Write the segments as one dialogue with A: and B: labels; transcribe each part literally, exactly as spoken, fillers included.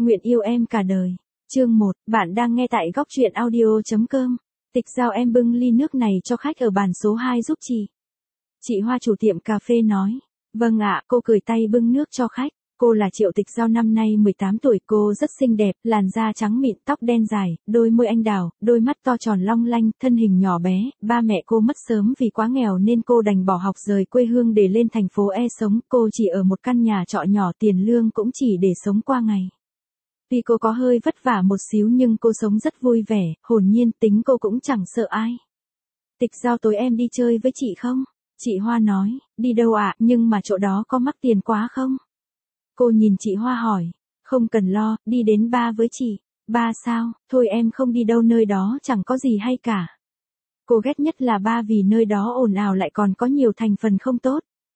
A: Nguyện yêu em cả đời. Chương một, bạn đang nghe tại góc truyện audio.com. Tịch Giao em bưng ly nước này cho khách ở bàn số hai giúp chị. Chị Hoa chủ tiệm cà phê nói. Vâng ạ, cô cười tay bưng nước cho khách. Cô là Triệu Tịch Giao, năm nay mười tám tuổi, cô rất xinh đẹp, làn da trắng mịn, tóc đen dài, đôi môi anh đào, đôi mắt to tròn long lanh, thân hình nhỏ bé. Ba mẹ cô mất sớm vì quá nghèo nên cô đành bỏ học rời quê hương để lên thành phố E sống. Cô chỉ ở một căn nhà trọ nhỏ, tiền lương cũng chỉ để sống qua ngày. Tuy cô có hơi vất vả một xíu nhưng cô sống rất vui vẻ, hồn nhiên, tính cô cũng chẳng sợ ai. Tịch Giao, tối em đi chơi với chị không? Chị Hoa nói. Đi đâu ạ, à? Nhưng mà chỗ đó có mắc tiền quá không? Cô nhìn chị Hoa hỏi. Không cần lo, đi đến bar với chị. Bar sao? Thôi em không đi đâu, nơi đó chẳng có gì hay cả. Cô ghét nhất là bar vì nơi đó ồn ào lại còn có nhiều thành phần không tốt.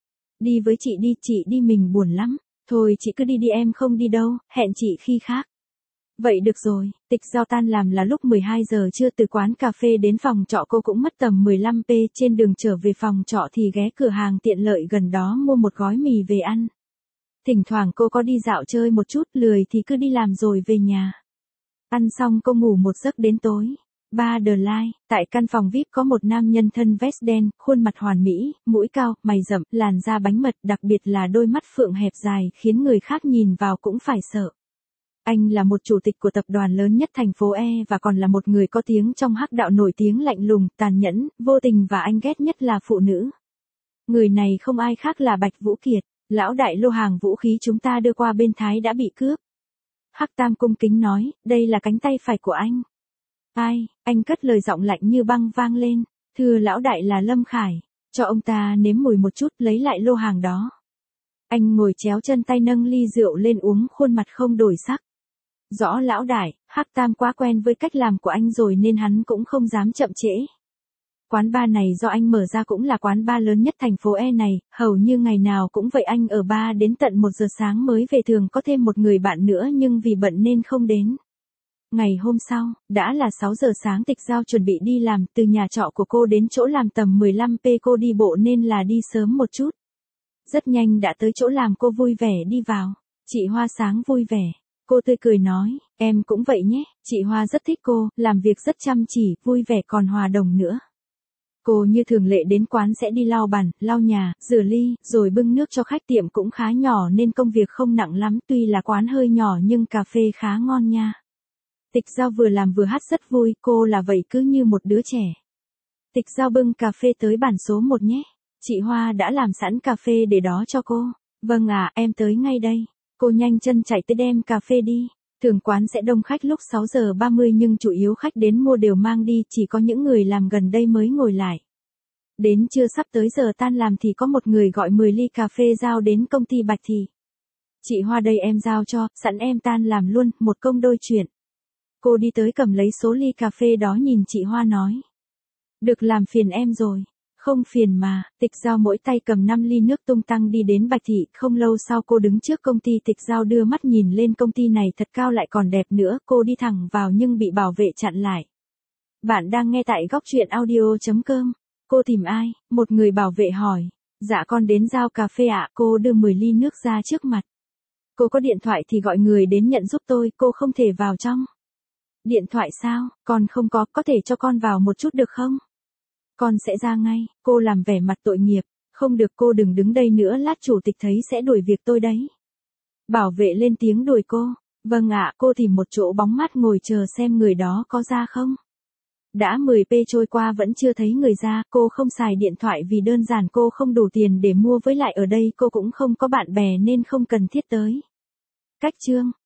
A: Đi với chị đi, chị đi mình buồn lắm. Thôi chị cứ đi đi, em không đi đâu, hẹn chị khi khác. Vậy được rồi. Tịch Giao tan làm là lúc mười hai giờ trưa, từ quán cà phê đến phòng trọ cô cũng mất tầm mười lăm phút, trên đường trở về phòng trọ thì ghé cửa hàng tiện lợi gần đó mua một gói mì về ăn. Thỉnh thoảng cô có đi dạo chơi một chút, lười thì cứ đi làm rồi về nhà. Ăn xong cô ngủ một giấc đến tối. Ba The Line, tại căn phòng vi ai pi có một nam nhân thân vest đen, khuôn mặt hoàn mỹ, mũi cao, mày rậm, làn da bánh mật, đặc biệt là đôi mắt phượng hẹp dài khiến người khác nhìn vào cũng phải sợ. Anh là một chủ tịch của tập đoàn lớn nhất thành phố E và còn là một người có tiếng trong hắc đạo, nổi tiếng lạnh lùng, tàn nhẫn, vô tình và anh ghét nhất là phụ nữ. Người này không ai khác là Bạch Vũ Kiệt. Lão đại, lô hàng vũ khí chúng ta đưa qua bên Thái đã bị cướp. Hắc Tam cung kính nói, đây là cánh tay phải của anh. Ai? Anh cất lời giọng lạnh như băng vang lên. Thưa lão đại, là Lâm Khải. Cho ông ta nếm mùi một chút, lấy lại lô hàng đó. Anh ngồi chéo chân tay nâng ly rượu lên uống, khuôn mặt không đổi sắc. Rõ lão đại, Hắc Tam quá quen với cách làm của anh rồi nên hắn cũng không dám chậm trễ. Quán bar này do anh mở ra, cũng là quán bar lớn nhất thành phố E này, hầu như ngày nào cũng vậy, anh ở bar đến tận một giờ sáng mới về, thường có thêm một người bạn nữa nhưng vì bận nên không đến. Ngày hôm sau, đã là sáu giờ sáng, Tịch Giao chuẩn bị đi làm, từ nhà trọ của cô đến chỗ làm tầm mười lăm phút, cô đi bộ nên là đi sớm một chút. Rất nhanh đã tới chỗ làm, cô vui vẻ đi vào. Chị Hoa sáng vui vẻ. Cô tươi cười nói, em cũng vậy nhé. Chị Hoa rất thích cô, làm việc rất chăm chỉ, vui vẻ còn hòa đồng nữa. Cô như thường lệ đến quán sẽ đi lau bàn, lau nhà, rửa ly, rồi bưng nước cho khách. Tiệm cũng khá nhỏ nên công việc không nặng lắm, tuy là quán hơi nhỏ nhưng cà phê khá ngon nha. Tịch Giao vừa làm vừa hát rất vui, cô là vậy cứ như một đứa trẻ. Tịch Giao bưng cà phê tới bàn số một nhé. Chị Hoa đã làm sẵn cà phê để đó cho cô. Vâng ạ, à, em tới ngay đây. Cô nhanh chân chạy tới đem cà phê đi. Thường quán sẽ đông khách lúc sáu giờ ba mươi nhưng chủ yếu khách đến mua đều mang đi, chỉ có những người làm gần đây mới ngồi lại. Đến trưa sắp tới giờ tan làm thì có một người gọi mười ly cà phê giao đến công ty Bạch Thị. Chị Hoa đây, em giao cho, sẵn em tan làm luôn, một công đôi chuyện. Cô đi tới cầm lấy số ly cà phê đó, nhìn chị Hoa nói. Được, làm phiền em rồi. Không phiền mà. Tịch Giao mỗi tay cầm năm ly nước tung tăng đi đến Bạch Thị. Không lâu sau cô đứng trước công ty. Tịch Giao đưa mắt nhìn lên, công ty này thật cao lại còn đẹp nữa. Cô đi thẳng vào nhưng bị bảo vệ chặn lại. Bạn đang nghe tại góc truyện audio.com. Cô tìm ai? Một người bảo vệ hỏi. Dạ con đến giao cà phê ạ. Cô đưa mười ly nước ra trước mặt. Cô có điện thoại thì gọi người đến nhận giúp tôi, cô không thể vào trong. Điện thoại sao? Con không có, có thể cho con vào một chút được không? Con sẽ ra ngay. Cô làm vẻ mặt tội nghiệp. Không được, cô đừng đứng đây nữa, lát chủ tịch thấy sẽ đuổi việc tôi đấy. Bảo vệ lên tiếng đuổi cô. Vâng ạ, cô tìm một chỗ bóng mát ngồi chờ xem người đó có ra không. Đã mười phút trôi qua vẫn chưa thấy người ra, cô không xài điện thoại vì đơn giản cô không đủ tiền để mua, với lại ở đây cô cũng không có bạn bè nên không cần thiết tới. Cách chương.